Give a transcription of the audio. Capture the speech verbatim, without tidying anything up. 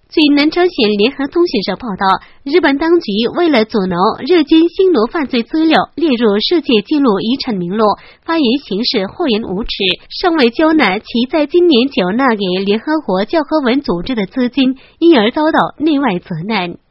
据南朝鲜联合通讯社报道，日本当局为了阻挠日军新罗犯罪资料列入世界纪录遗产名录，发言行事厚颜无耻，尚未交纳其在今年缴纳给联合国教科文组织的资金，因而遭到内外责难。